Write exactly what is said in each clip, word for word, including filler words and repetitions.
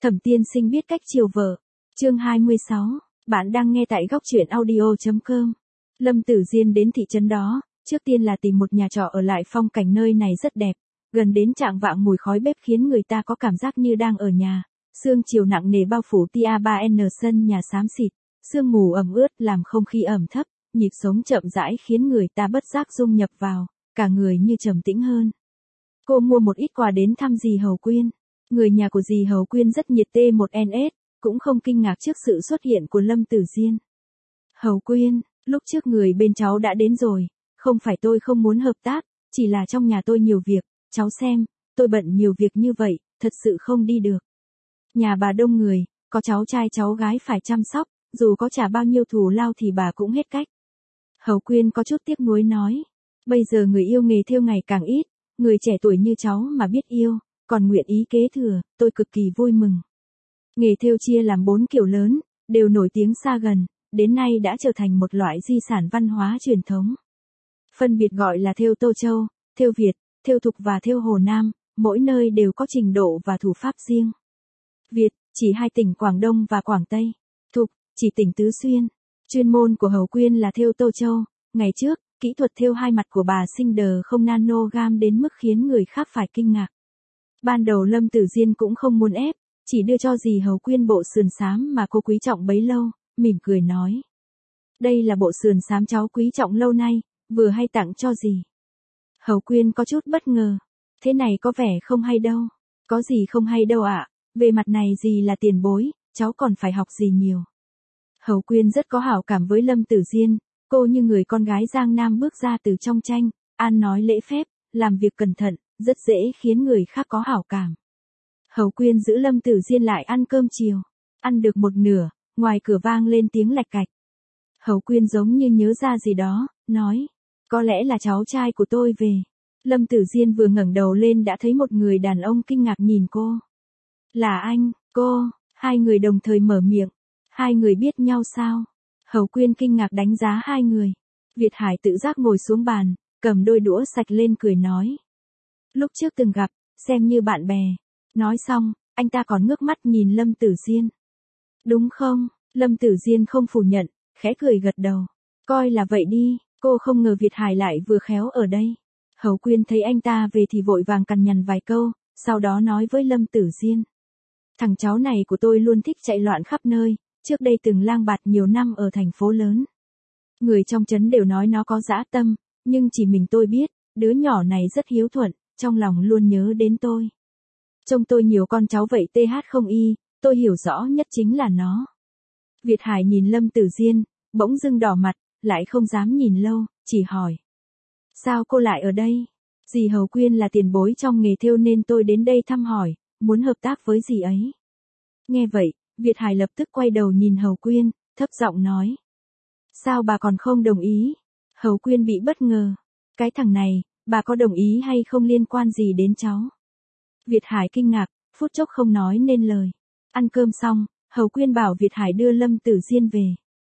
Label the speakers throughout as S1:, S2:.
S1: Thẩm Tiên Sinh biết cách chiều vợ. Chương hai mươi sáu, bạn đang nghe tại góc truyện audio chấm com. Lâm Tử Diên đến thị trấn đó, trước tiên là tìm một nhà trọ ở lại, phong cảnh nơi này rất đẹp. Gần đến trạng vạng mùi khói bếp khiến người ta có cảm giác như đang ở nhà. Sương chiều nặng nề bao phủ tia ba N, sân nhà xám xịt, sương mù ẩm ướt làm không khí ẩm thấp, nhịp sống chậm rãi khiến người ta bất giác dung nhập vào, cả người như trầm tĩnh hơn. Cô mua một ít quà đến thăm dì Hầu Quyên. Người nhà của dì Hầu Quyên rất nhiệt T một N S, cũng không kinh ngạc trước sự xuất hiện của Lâm Tử Diên. Hầu Quyên, lúc trước người bên cháu đã đến rồi, không phải tôi không muốn hợp tác, chỉ là trong nhà tôi nhiều việc, cháu xem, tôi bận nhiều việc như vậy, thật sự không đi được. Nhà bà đông người, có cháu trai cháu gái phải chăm sóc, dù có trả bao nhiêu thù lao thì bà cũng hết cách. Hầu Quyên có chút tiếc nuối nói, bây giờ người yêu nghề thêu ngày càng ít, người trẻ tuổi như cháu mà biết yêu, còn nguyện ý kế thừa, tôi cực kỳ vui mừng. Nghề thêu chia làm bốn kiểu lớn, đều nổi tiếng xa gần, đến nay đã trở thành một loại di sản văn hóa truyền thống. Phân biệt gọi là thêu Tô Châu, thêu Việt, thêu Thục và thêu Hồ Nam, mỗi nơi đều có trình độ và thủ pháp riêng. Việt, chỉ hai tỉnh Quảng Đông và Quảng Tây. Thục, chỉ tỉnh Tứ Xuyên. Chuyên môn của Hầu Quyên là thêu Tô Châu. Ngày trước, kỹ thuật thêu hai mặt của bà sinh đờ không nanogam đến mức khiến người khác phải kinh ngạc. Ban đầu Lâm Tử Diên cũng không muốn ép, chỉ đưa cho dì Hầu Quyên bộ sườn xám mà cô quý trọng bấy lâu, mỉm cười nói. Đây là bộ sườn xám cháu quý trọng lâu nay, vừa hay tặng cho dì. Hầu Quyên có chút bất ngờ. Thế này có vẻ không hay đâu. Có gì không hay đâu ạ, à? Về mặt này dì là tiền bối, cháu còn phải học gì nhiều. Hầu Quyên rất có hảo cảm với Lâm Tử Diên, cô như người con gái Giang Nam bước ra từ trong tranh, ăn nói lễ phép, làm việc cẩn thận, rất dễ khiến người khác có hảo cảm. Hầu Quyên giữ Lâm Tử Diên lại ăn cơm chiều, ăn được một nửa, ngoài cửa vang lên tiếng lạch cạch. Hầu Quyên giống như nhớ ra gì đó, nói, có lẽ là cháu trai của tôi về. Lâm Tử Diên vừa ngẩng đầu lên đã thấy một người đàn ông kinh ngạc nhìn cô. Là anh, cô, hai người đồng thời mở miệng. Hai người biết nhau sao? Hầu Quyên kinh ngạc đánh giá hai người. Việt Hải tự giác ngồi xuống bàn, cầm đôi đũa sạch lên cười nói. Lúc trước từng gặp, xem như bạn bè. Nói xong, anh ta còn ngước mắt nhìn Lâm Tử Diên. Đúng không? Lâm Tử Diên không phủ nhận, khẽ cười gật đầu. Coi là vậy đi, cô không ngờ Việt Hải lại vừa khéo ở đây. Hầu Quyên thấy anh ta về thì vội vàng cằn nhằn vài câu, sau đó nói với Lâm Tử Diên. Thằng cháu này của tôi luôn thích chạy loạn khắp nơi, trước đây từng lang bạt nhiều năm ở thành phố lớn. Người trong trấn đều nói nó có dã tâm, nhưng chỉ mình tôi biết, đứa nhỏ này rất hiếu thuận, trong lòng luôn nhớ đến tôi. Trông tôi nhiều con cháu vậy th không y, tôi hiểu rõ nhất chính là nó. Việt Hải nhìn Lâm Tử Diên, bỗng dưng đỏ mặt, lại không dám nhìn lâu, chỉ hỏi. Sao cô lại ở đây? Dì Hầu Quyên là tiền bối trong nghề thêu nên tôi đến đây thăm hỏi, muốn hợp tác với dì ấy. Nghe vậy, Việt Hải lập tức quay đầu nhìn Hầu Quyên, thấp giọng nói. Sao bà còn không đồng ý? Hầu Quyên bị bất ngờ. Cái thằng này, bà có đồng ý hay không liên quan gì đến cháu? Việt Hải kinh ngạc, phút chốc không nói nên lời. Ăn cơm xong, Hầu Quyên bảo Việt Hải đưa Lâm Tử Diên về.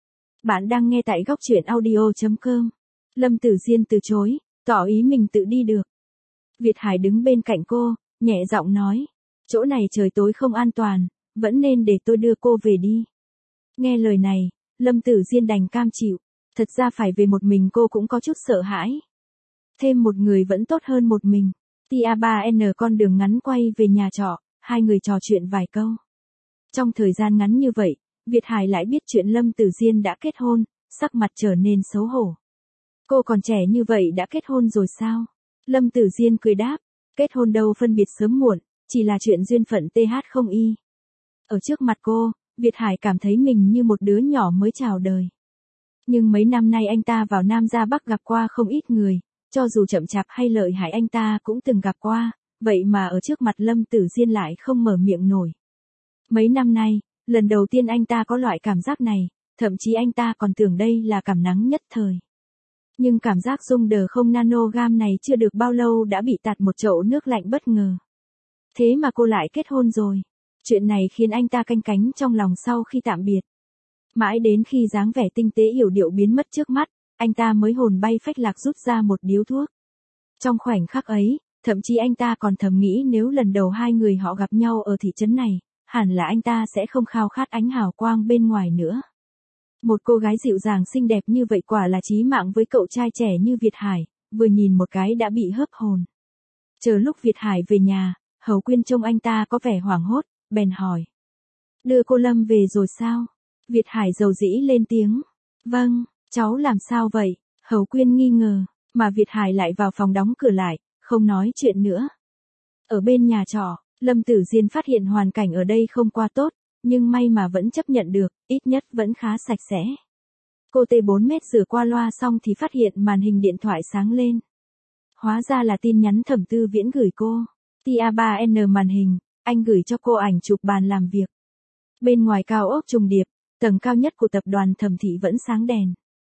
S1: Bạn đang nghe tại góc truyện audio chấm com. Lâm Tử Diên từ chối, tỏ ý mình tự đi được. Việt Hải đứng bên cạnh cô, nhẹ giọng nói. Chỗ này trời tối không an toàn, vẫn nên để tôi đưa cô về đi. Nghe lời này, Lâm Tử Diên đành cam chịu. Thật ra phải về một mình cô cũng có chút sợ hãi. Thêm một người vẫn tốt hơn một mình. Tia ba N con đường ngắn quay về nhà trọ, hai người trò chuyện vài câu. Trong thời gian ngắn như vậy, Việt Hải lại biết chuyện Lâm Tử Diên đã kết hôn, sắc mặt trở nên xấu hổ. Cô còn trẻ như vậy đã kết hôn rồi sao? Lâm Tử Diên cười đáp, kết hôn đâu phân biệt sớm muộn, chỉ là chuyện duyên phận th không y. Ở trước mặt cô, Việt Hải cảm thấy mình như một đứa nhỏ mới chào đời. Nhưng mấy năm nay anh ta vào Nam ra Bắc gặp qua không ít người, cho dù chậm chạp hay lợi hại anh ta cũng từng gặp qua, vậy mà ở trước mặt Lâm Tử Diên lại không mở miệng nổi. Mấy năm nay, lần đầu tiên anh ta có loại cảm giác này, thậm chí anh ta còn tưởng đây là cảm nắng nhất thời. Nhưng cảm giác rung đờ không nanogam này chưa được bao lâu đã bị tạt một chậu nước lạnh bất ngờ. Thế mà cô lại kết hôn rồi. Chuyện này khiến anh ta canh cánh trong lòng sau khi tạm biệt. Mãi đến khi dáng vẻ tinh tế yểu điệu biến mất trước mắt, anh ta mới hồn bay phách lạc rút ra một điếu thuốc. Trong khoảnh khắc ấy, thậm chí anh ta còn thầm nghĩ nếu lần đầu hai người họ gặp nhau ở thị trấn này, hẳn là anh ta sẽ không khao khát ánh hào quang bên ngoài nữa. Một cô gái dịu dàng xinh đẹp như vậy quả là chí mạng với cậu trai trẻ như Việt Hải, vừa nhìn một cái đã bị hớp hồn. Chờ lúc Việt Hải về nhà, Hầu Quyên trông anh ta có vẻ hoảng hốt, bèn hỏi. Đưa cô Lâm về rồi sao? Việt Hải dầu dĩ lên tiếng. Vâng, cháu làm sao vậy? Hầu Quyên nghi ngờ, mà Việt Hải lại vào phòng đóng cửa lại, không nói chuyện nữa. Ở bên nhà trọ, Lâm Tử Diên phát hiện hoàn cảnh ở đây không qua tốt, nhưng may mà vẫn chấp nhận được, ít nhất vẫn khá sạch sẽ. Cô tê bốn mét rửa qua loa xong thì phát hiện màn hình điện thoại sáng lên. Hóa ra là tin nhắn Thẩm Tư Viễn gửi cô. T A ba N màn hình, anh gửi cho cô ảnh chụp bàn làm việc. Bên ngoài cao ốc trùng điệp, tầng cao nhất của tập đoàn Thẩm thị vẫn sáng đèn.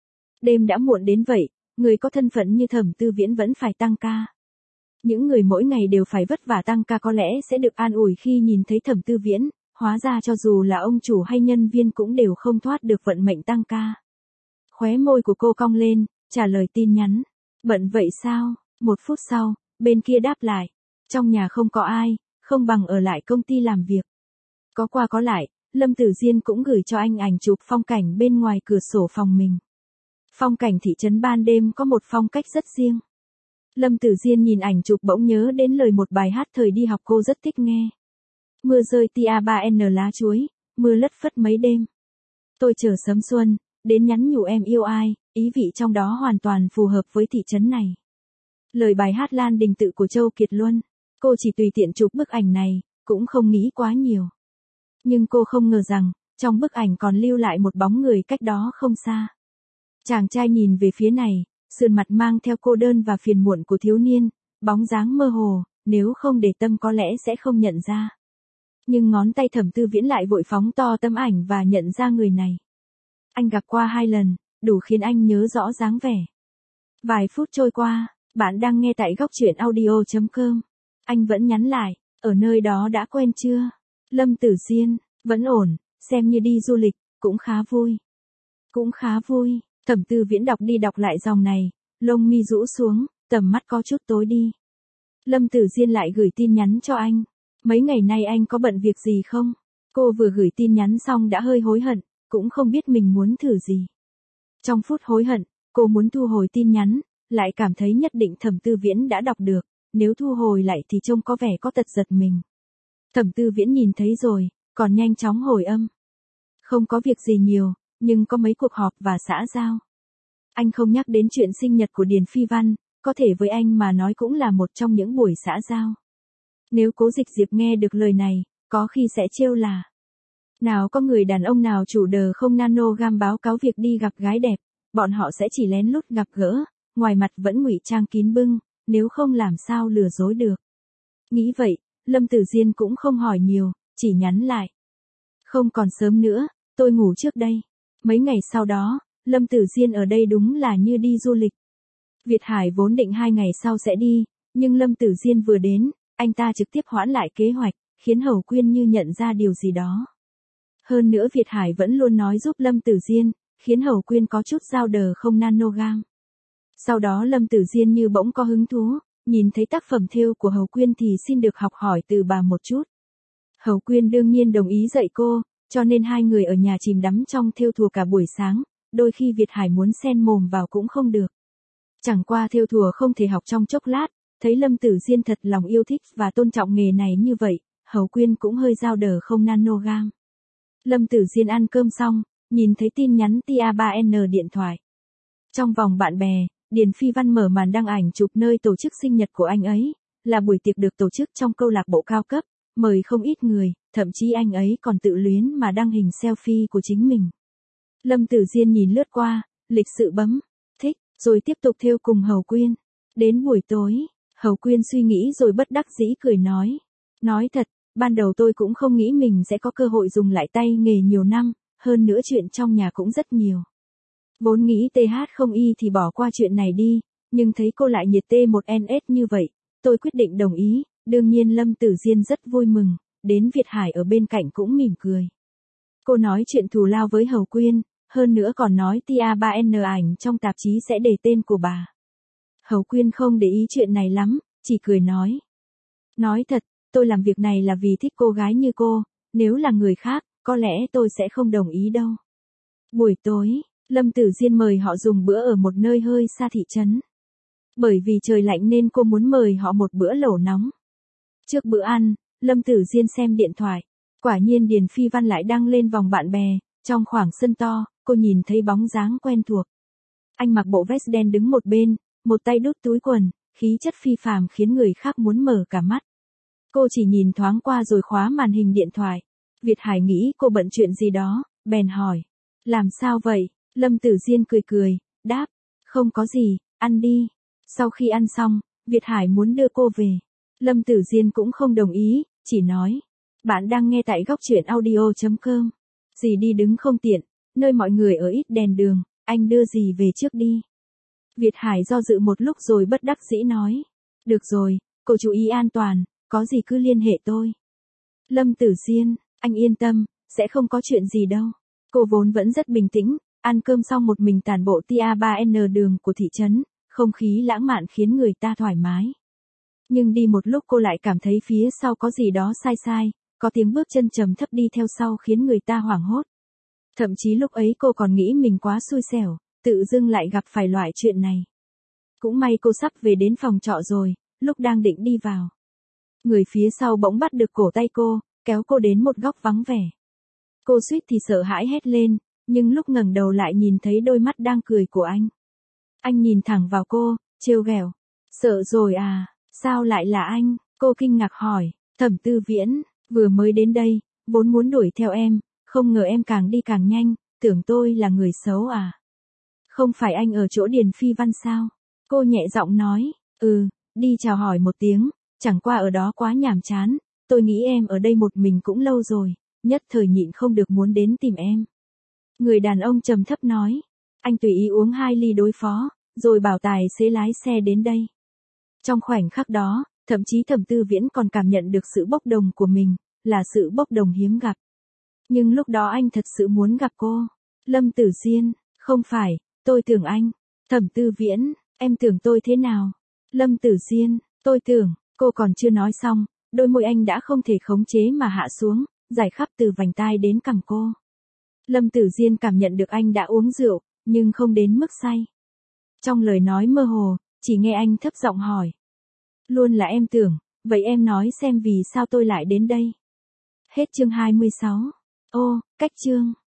S1: Đêm đã muộn đến vậy, người có thân phận như Thẩm Tư Viễn vẫn phải tăng ca. Những người mỗi ngày đều phải vất vả tăng ca có lẽ sẽ được an ủi khi nhìn thấy Thẩm Tư Viễn, hóa ra cho dù là ông chủ hay nhân viên cũng đều không thoát được vận mệnh tăng ca. Khóe môi của cô cong lên, trả lời tin nhắn. Bận vậy sao? Một phút sau, bên kia đáp lại. Trong nhà không có ai, không bằng ở lại công ty làm việc. Có qua có lại, Lâm Tử Diên cũng gửi cho anh ảnh chụp phong cảnh bên ngoài cửa sổ phòng mình. Phong cảnh thị trấn ban đêm có một phong cách rất riêng. Lâm Tử Diên nhìn ảnh chụp bỗng nhớ đến lời một bài hát thời đi học cô rất thích nghe. Mưa rơi T A ba N lá chuối, mưa lất phất mấy đêm. Tôi chờ sớm xuân, đến nhắn nhủ em yêu ai, ý vị trong đó hoàn toàn phù hợp với thị trấn này. Lời bài hát Lan Đình Tự của Châu Kiệt Luân, cô chỉ tùy tiện chụp bức ảnh này, cũng không nghĩ quá nhiều. Nhưng cô không ngờ rằng, trong bức ảnh còn lưu lại một bóng người cách đó không xa. Chàng trai nhìn về phía này, sườn mặt mang theo cô đơn và phiền muộn của thiếu niên, bóng dáng mơ hồ, nếu không để tâm có lẽ sẽ không nhận ra. Nhưng ngón tay Thẩm Tư Viễn lại vội phóng to tấm ảnh và nhận ra người này. Anh gặp qua hai lần, đủ khiến anh nhớ rõ dáng vẻ. Vài phút trôi qua, bạn đang nghe tại góc truyện audio chấm com. Anh vẫn nhắn lại, ở nơi đó đã quen chưa? Lâm Tử Diên, vẫn ổn, xem như đi du lịch, cũng khá vui. Cũng khá vui, Thẩm Tư Viễn đọc đi đọc lại dòng này, lông mi rũ xuống, tầm mắt có chút tối đi. Lâm Tử Diên lại gửi tin nhắn cho anh. Mấy ngày nay anh có bận việc gì không? Cô vừa gửi tin nhắn xong đã hơi hối hận, cũng không biết mình muốn thử gì. Trong phút hối hận, cô muốn thu hồi tin nhắn, lại cảm thấy nhất định Thẩm Tư Viễn đã đọc được, nếu thu hồi lại thì trông có vẻ có tật giật mình. Thẩm Tư Viễn nhìn thấy rồi, còn nhanh chóng hồi âm. Không có việc gì nhiều, nhưng có mấy cuộc họp và xã giao. Anh không nhắc đến chuyện sinh nhật của Điền Phi Văn, có thể với anh mà nói cũng là một trong những buổi xã giao. Nếu Cố Dịch Diệp nghe được lời này, có khi sẽ trêu là. Nào có người đàn ông nào chủ đờ không nanogram báo cáo việc đi gặp gái đẹp, bọn họ sẽ chỉ lén lút gặp gỡ, ngoài mặt vẫn ngụy trang kín bưng, nếu không làm sao lừa dối được. Nghĩ vậy, Lâm Tử Diên cũng không hỏi nhiều, chỉ nhắn lại. Không còn sớm nữa, tôi ngủ trước đây. Mấy ngày sau đó, Lâm Tử Diên ở đây đúng là như đi du lịch. Việt Hải vốn định hai ngày sau sẽ đi, nhưng Lâm Tử Diên vừa đến, anh ta trực tiếp hoãn lại kế hoạch, khiến Hầu Quyên như nhận ra điều gì đó. Hơn nữa Việt Hải vẫn luôn nói giúp Lâm Tử Diên, khiến Hầu Quyên có chút dao đờ không nanogram. Sau đó Lâm Tử Diên như bỗng có hứng thú, nhìn thấy tác phẩm thêu của Hầu Quyên thì xin được học hỏi từ bà một chút. Hầu Quyên đương nhiên đồng ý dạy cô, cho nên hai người ở nhà chìm đắm trong thêu thùa cả buổi sáng, đôi khi Việt Hải muốn xen mồm vào cũng không được. Chẳng qua thêu thùa không thể học trong chốc lát, thấy Lâm Tử Diên thật lòng yêu thích và tôn trọng nghề này như vậy, Hầu Quyên cũng hơi dao đờ không nanogram. Lâm Tử Diên ăn cơm xong, nhìn thấy tin nhắn T A ba N điện thoại. Trong vòng bạn bè, Điền Phi Văn mở màn đăng ảnh chụp nơi tổ chức sinh nhật của anh ấy, là buổi tiệc được tổ chức trong câu lạc bộ cao cấp, mời không ít người, thậm chí anh ấy còn tự luyến mà đăng hình selfie của chính mình. Lâm Tử Diên nhìn lướt qua, lịch sự bấm, thích, rồi tiếp tục thêu cùng Hầu Quyên. Đến buổi tối, Hầu Quyên suy nghĩ rồi bất đắc dĩ cười nói. Nói thật, ban đầu tôi cũng không nghĩ mình sẽ có cơ hội dùng lại tay nghề nhiều năm, hơn nữa chuyện trong nhà cũng rất nhiều. Vốn nghĩ T H không y thì bỏ qua chuyện này đi, nhưng thấy cô lại nhiệt T một N S như vậy, tôi quyết định đồng ý, đương nhiên Lâm Tử Diên rất vui mừng, đến Việt Hải ở bên cạnh cũng mỉm cười. Cô nói chuyện thù lao với Hầu Quyên, hơn nữa còn nói T A ba N ảnh trong tạp chí sẽ để tên của bà. Hầu Quyên không để ý chuyện này lắm, chỉ cười nói. Nói thật, tôi làm việc này là vì thích cô gái như cô, Nếu là người khác, có lẽ tôi sẽ không đồng ý đâu. Buổi tối, Lâm Tử Diên mời họ dùng bữa ở một nơi hơi xa thị trấn. Bởi vì trời lạnh nên cô muốn mời họ một bữa lẩu nóng. Trước bữa ăn, Lâm Tử Diên xem điện thoại. Quả nhiên Điền Phi Văn lại đăng lên vòng bạn bè. Trong khoảng sân to, cô nhìn thấy bóng dáng quen thuộc. Anh mặc bộ vest đen đứng một bên, một tay đút túi quần, khí chất phi phàm khiến người khác muốn mở cả mắt. Cô chỉ nhìn thoáng qua rồi khóa màn hình điện thoại. Việt Hải nghĩ cô bận chuyện gì đó, bèn hỏi. Làm sao vậy? Lâm Tử Diên cười cười, đáp. Không có gì, ăn đi. Sau khi ăn xong, Việt Hải muốn đưa cô về. Lâm Tử Diên cũng không đồng ý, chỉ nói. Bạn đang nghe tại góc truyện audio chấm com. Dì đi đứng không tiện, nơi mọi người ở ít đèn đường, anh đưa dì về trước đi. Việt Hải do dự một lúc rồi bất đắc dĩ nói. Được rồi, cô chú ý an toàn, có gì cứ liên hệ tôi. Lâm Tử Diên, anh yên tâm, sẽ không có chuyện gì đâu. Cô vốn vẫn rất bình tĩnh, ăn cơm xong một mình tản bộ tia ba N đường của thị trấn, không khí lãng mạn khiến người ta thoải mái. Nhưng đi một lúc cô lại cảm thấy phía sau có gì đó sai sai, có tiếng bước chân trầm thấp đi theo sau khiến người ta hoảng hốt. Thậm chí lúc ấy cô còn nghĩ mình quá xui xẻo, tự dưng lại gặp phải loại chuyện này. Cũng may cô sắp về đến phòng trọ rồi, lúc đang định đi vào. Người phía sau bỗng bắt được cổ tay cô, kéo cô đến một góc vắng vẻ. Cô suýt thì sợ hãi hét lên, nhưng lúc ngẩng đầu lại nhìn thấy đôi mắt đang cười của anh. Anh nhìn thẳng vào cô, trêu ghẹo. Sợ rồi à, sao lại là anh? Cô kinh ngạc hỏi. Thẩm Tư Viễn, vừa mới đến đây, vốn muốn đuổi theo em, không ngờ em càng đi càng nhanh, tưởng tôi là người xấu à? Không phải anh ở chỗ Điền Phi Văn sao? Cô nhẹ giọng nói. Ừ, đi chào hỏi một tiếng, chẳng qua ở đó quá nhàm chán, tôi nghĩ em ở đây một mình cũng lâu rồi, nhất thời nhịn không được muốn đến tìm em. Người đàn ông trầm thấp nói. Anh tùy ý uống hai ly đối phó, rồi bảo tài xế lái xe đến đây. Trong khoảnh khắc đó, thậm chí Thẩm Tư Viễn còn cảm nhận được sự bốc đồng của mình, là sự bốc đồng hiếm gặp. Nhưng lúc đó anh thật sự muốn gặp cô. Lâm Tử Diên, không phải, tôi tưởng anh. Thẩm Tư Viễn, em tưởng tôi thế nào? Lâm Tử Diên, tôi tưởng, cô còn chưa nói xong, đôi môi anh đã không thể khống chế mà hạ xuống, giải khắp từ vành tai đến cằm cô. Lâm Tử Diên cảm nhận được anh đã uống rượu, nhưng không đến mức say. Trong lời nói mơ hồ, chỉ nghe anh thấp giọng hỏi. Luôn là em tưởng, vậy em nói xem vì sao tôi lại đến đây. Hết chương hai mươi sáu. Ô, cách chương.